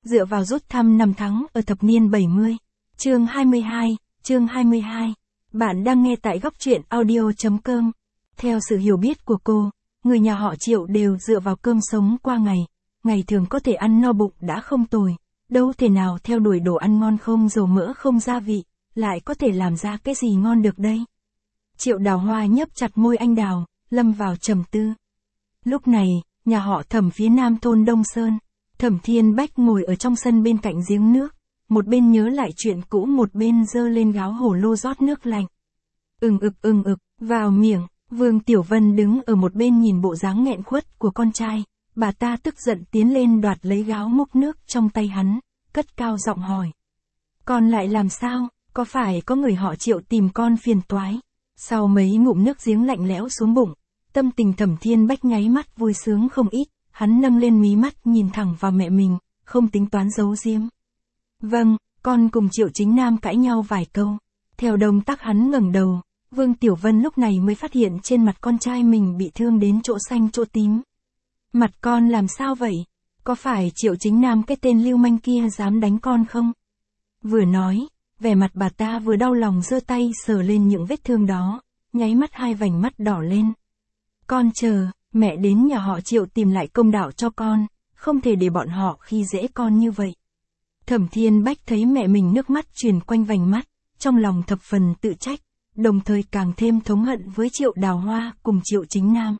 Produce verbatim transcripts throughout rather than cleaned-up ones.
dựa vào rút thăm năm tháng ở thập niên bảy mươi. Chương hai mươi hai, chương hai mươi hai. Bạn đang nghe tại góc truyện audio chấm com. Theo sự hiểu biết của cô, người nhà họ Triệu đều dựa vào cơm sống qua ngày, ngày thường có thể ăn no bụng đã không tồi, đâu thể nào theo đuổi đồ ăn ngon không dầu mỡ không gia vị, lại có thể làm ra cái gì ngon được đây. Triệu Đào Hoa nhấp chặt môi anh đào, lâm vào trầm tư. Lúc này, nhà họ Thẩm phía nam thôn Đông Sơn, Thẩm Thiên Bách ngồi ở trong sân bên cạnh giếng nước, một bên nhớ lại chuyện cũ một bên giơ lên gáo hổ lô rót nước lạnh. Ừng ực ừng ực, vào miệng, Vương Tiểu Vân đứng ở một bên nhìn bộ dáng nghẹn khuất của con trai, bà ta tức giận tiến lên đoạt lấy gáo múc nước trong tay hắn, cất cao giọng hỏi. Con lại làm sao, có phải có người họ Triệu tìm con phiền toái? Sau mấy ngụm nước giếng lạnh lẽo xuống bụng, tâm tình Thẩm Thiên Bách nháy mắt vui sướng không ít, hắn nâng lên mí mắt nhìn thẳng vào mẹ mình, không tính toán giấu giếm. Vâng, con cùng Triệu Chính Nam cãi nhau vài câu. Theo động tác hắn ngẩng đầu, Vương Tiểu Vân lúc này mới phát hiện trên mặt con trai mình bị thương đến chỗ xanh chỗ tím. Mặt con làm sao vậy? Có phải Triệu Chính Nam cái tên lưu manh kia dám đánh con không? Vừa nói, vẻ mặt bà ta vừa đau lòng giơ tay sờ lên những vết thương đó, nháy mắt hai vành mắt đỏ lên. Con chờ, mẹ đến nhà họ Triệu tìm lại công đạo cho con, không thể để bọn họ khi dễ con như vậy. Thẩm Thiên Bách thấy mẹ mình nước mắt truyền quanh vành mắt, trong lòng thập phần tự trách, đồng thời càng thêm thống hận với Triệu Đào Hoa cùng Triệu Chính Nam.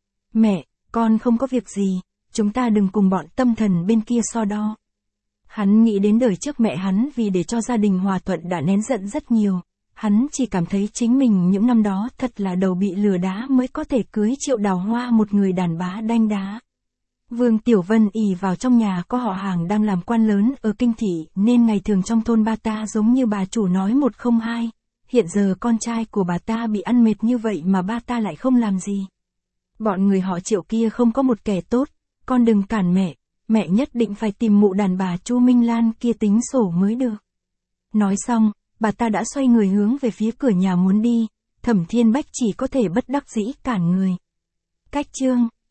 Mẹ, con không có việc gì, chúng ta đừng cùng bọn tâm thần bên kia so đo. Hắn nghĩ đến đời trước mẹ hắn vì để cho gia đình hòa thuận đã nén giận rất nhiều, hắn chỉ cảm thấy chính mình những năm đó thật là đầu bị lừa đá mới có thể cưới Triệu Đào Hoa một người đàn bá đanh đá. Vương Tiểu Vân ỷ vào trong nhà có họ hàng đang làm quan lớn ở kinh thị nên ngày thường trong thôn ba ta giống như bà chủ nói một không hai, hiện giờ con trai của bà ta bị ăn mệt như vậy mà ba ta lại không làm gì. Bọn người họ Triệu kia không có một kẻ tốt, con đừng cản mẹ, mẹ nhất định phải tìm mụ đàn bà Chu Minh Lan kia tính sổ mới được. Nói xong, bà ta đã xoay người hướng về phía cửa nhà muốn đi, Thẩm Thiên Bách chỉ có thể bất đắc dĩ cản người. Cách chương